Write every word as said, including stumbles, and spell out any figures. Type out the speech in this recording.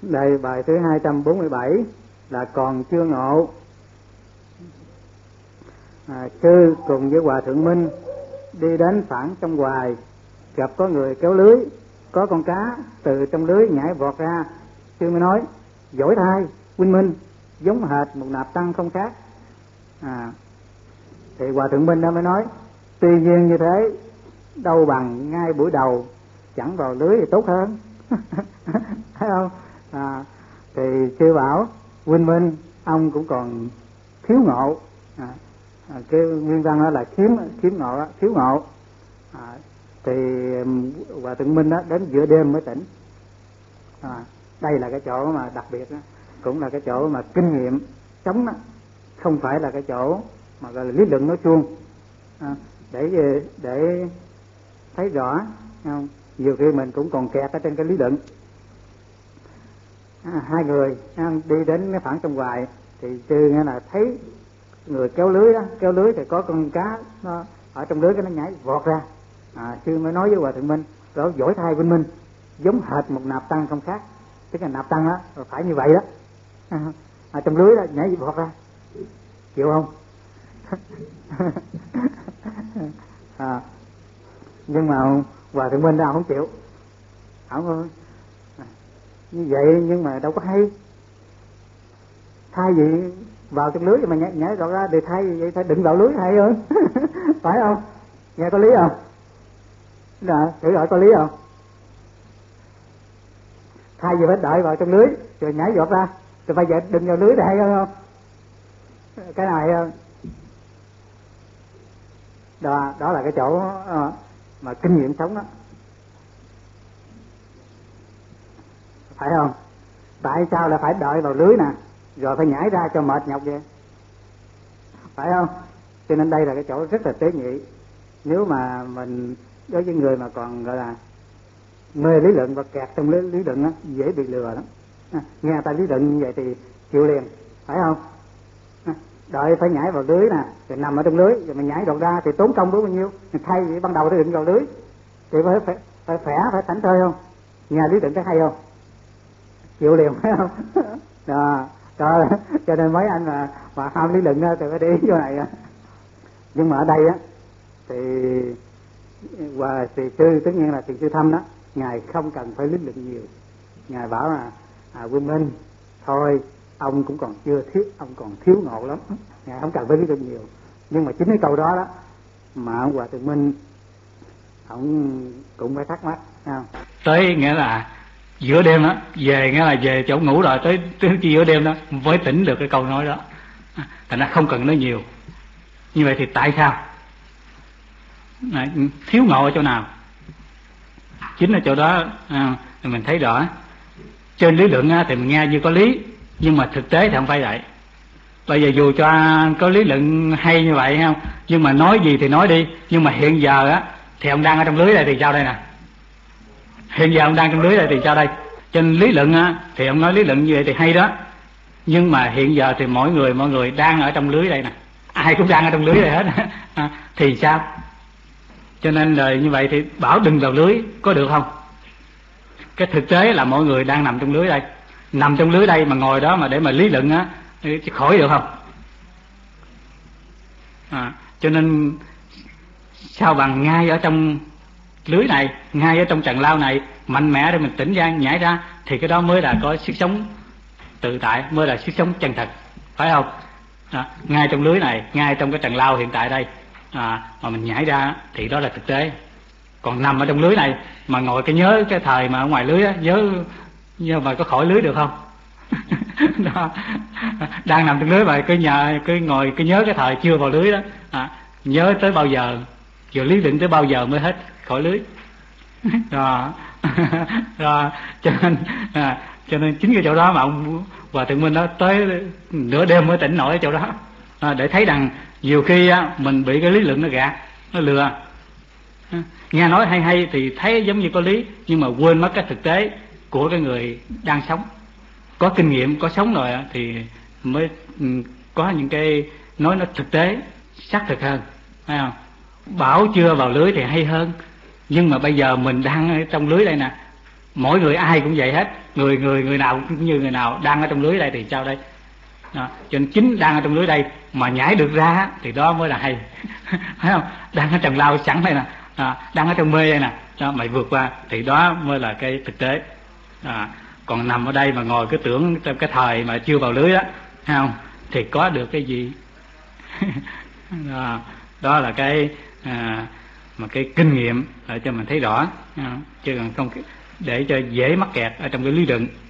Đây bài thứ hai trăm bốn mươi bảy là còn chưa ngộ. À, sư cùng với Hòa Thượng Minh đi đến phản trong Hoài, gặp có người kéo lưới, có con cá từ trong lưới nhảy vọt ra. Sư mới nói: "Giỏi thay huynh Minh, giống hệt một nạp tăng không khác." À, thì Hòa Thượng Minh đã mới nói: "Tuy nhiên như thế, đâu bằng ngay buổi đầu chẳng vào lưới thì tốt hơn." Thấy không? À, thì sư bảo huynh Minh ông cũng còn thiếu ngộ. À, à, cái nguyên văn đó là khiếm khiếm ngộ đó, thiếu ngộ. À, thì Hòa Thượng Minh đó đến giữa đêm mới tỉnh. À, đây là cái chỗ mà đặc biệt đó, cũng là cái chỗ mà kinh nghiệm sống đó, không phải là cái chỗ mà gọi là lý luận nói suông. À, để để thấy rõ không? Nhiều khi mình cũng còn kẹt ở trên cái lý luận. À, hai người đi đến cái phản trong Hoài thì sư nghe là thấy người kéo lưới đó, kéo lưới thì có con cá nó ở trong lưới, cái nó nhảy vọt ra. À, sư mới nói với Hòa Thượng Minh: "Đó, giỏi thay huynh Minh, giống hệt một nạp tăng không khác." Tức là nạp tăng đó phải như vậy đó. À, ở trong lưới đó nhảy vọt ra, chịu không? À, nhưng mà Hòa Thượng Minh đâu không chịu. Không, à, như vậy nhưng mà đâu có hay. Thay vì vào trong lưới mà nhảy nhảy ra thì thay vậy phải đừng vào lưới hay hơn. Phải không? Nghe có lý không? Đó, thử hỏi có lý không? Thay vì phải đợi vào trong lưới rồi nhảy vọt ra thì bây giờ đừng vào lưới thì hay hơn không? Cái này đó, đó là cái chỗ uh, mà kinh nghiệm sống đó. Phải không? Tại sao là phải đợi vào lưới nè rồi phải nhảy ra cho mệt nhọc vậy? Phải không? Cho nên đây là cái chỗ rất là tế nhị. Nếu mà mình đối với người mà còn gọi là mê lý luận và kẹt trong lý, lý luận á, dễ bị lừa lắm. À, nghe ta lý luận như vậy thì chịu liền, phải không? À, đợi phải nhảy vào lưới nè, rồi nằm ở trong lưới rồi mình nhảy đột ra thì tốn công biết bao nhiêu. Thay vì ban đầu tôi định vào lưới thì phải phải phải khỏe, phải thảnh thơi không? Nghe lý luận có hay không? Chịu liền, phải không? Đó, đó, cho nên mấy anh mà mà ham lý luận á thì phải đi chỗ này. Nhưng mà ở đây á thì và thì sư tất nhiên là thiền sư Thâm đó, ngài không cần phải lý luận nhiều. Ngài bảo là à, huynh Minh thôi, ông cũng còn chưa thiếu, ông còn thiếu ngộ lắm, ngài không cần phải lý luận nhiều. Nhưng mà chính cái câu đó đó mà ông Hòa Thượng Minh ông cũng phải thắc mắc, không? Tới nghĩa là giữa đêm đó về, nghĩa là về chỗ ngủ rồi, tới tới giữa đêm đó mới tỉnh được cái câu nói đó. Thành ra không cần nói nhiều. Như vậy thì tại sao? À, thiếu ngộ ở chỗ nào? Chính là chỗ đó à, thì mình thấy rõ. Trên lý luận á, thì mình nghe như có lý, nhưng mà thực tế thì không phải vậy. Bây giờ dù cho có lý luận hay như vậy không, nhưng mà nói gì thì nói đi, nhưng mà hiện giờ á thì ông đang ở trong lưới đây thì sao đây nè? Hiện giờ ông đang trong lưới đây thì sao đây? Trên lý luận á thì ông nói lý luận như vậy thì hay đó, nhưng mà hiện giờ thì mỗi người mỗi người đang ở trong lưới đây nè, ai cũng đang ở trong lưới đây hết. À, thì sao? Cho nên lời như vậy thì bảo đừng vào lưới có được không? Cái thực tế là mọi người đang nằm trong lưới đây, nằm trong lưới đây mà ngồi đó mà để mà lý luận á thì khỏi được không? À, cho nên sao bằng ngay ở trong lưới này, ngay ở trong trần lao này mạnh mẽ để mình tỉnh ra nhảy ra, thì cái đó mới là có sức sống tự tại, mới là sức sống chân thật, phải không? À, ngay trong lưới này, ngay trong cái trần lao hiện tại đây à, mà mình nhảy ra thì đó là thực tế. Còn nằm ở trong lưới này mà ngồi cái nhớ cái thời mà ở ngoài lưới á, nhớ nhưng mà có khỏi lưới được không? Đó. Đang nằm trong lưới mà cứ nhà cứ ngồi cứ nhớ cái thời chưa vào lưới đó à, nhớ tới bao giờ, vừa lý định tới bao giờ mới hết khỏi lưới. Rồi, rồi cho nên à, cho nên chính cái chỗ đó mà ông Hòa Thượng Minh đó tới nửa đêm mới tỉnh nổi ở chỗ đó à, để thấy rằng nhiều khi á, mình bị cái lý luận nó gạt, nó lừa. Nghe nói hay hay thì thấy giống như có lý, nhưng mà quên mất cái thực tế của cái người đang sống. Có kinh nghiệm, có sống rồi thì mới có những cái nói nó thực tế, xác thực hơn, phải không? Bảo chưa vào lưới thì hay hơn, nhưng mà bây giờ mình đang trong lưới đây nè, mỗi người ai cũng vậy hết, người người người nào cũng như người nào. Đang ở trong lưới đây thì sao đây đó. Cho nên chính đang ở trong lưới đây mà nhảy được ra thì đó mới là hay. Thấy không? Đang ở trần lao sẵn đây nè, à, đang ở trong mê đây nè, đó, mày vượt qua thì đó mới là cái thực tế. À, còn nằm ở đây mà ngồi cứ tưởng trong cái thời mà chưa vào lưới đó, thấy không, thì có được cái gì? Đó, đó là cái à, mà cái kinh nghiệm để cho mình thấy rõ, à, chứ còn không để cho dễ mắc kẹt ở trong cái lưới đựng.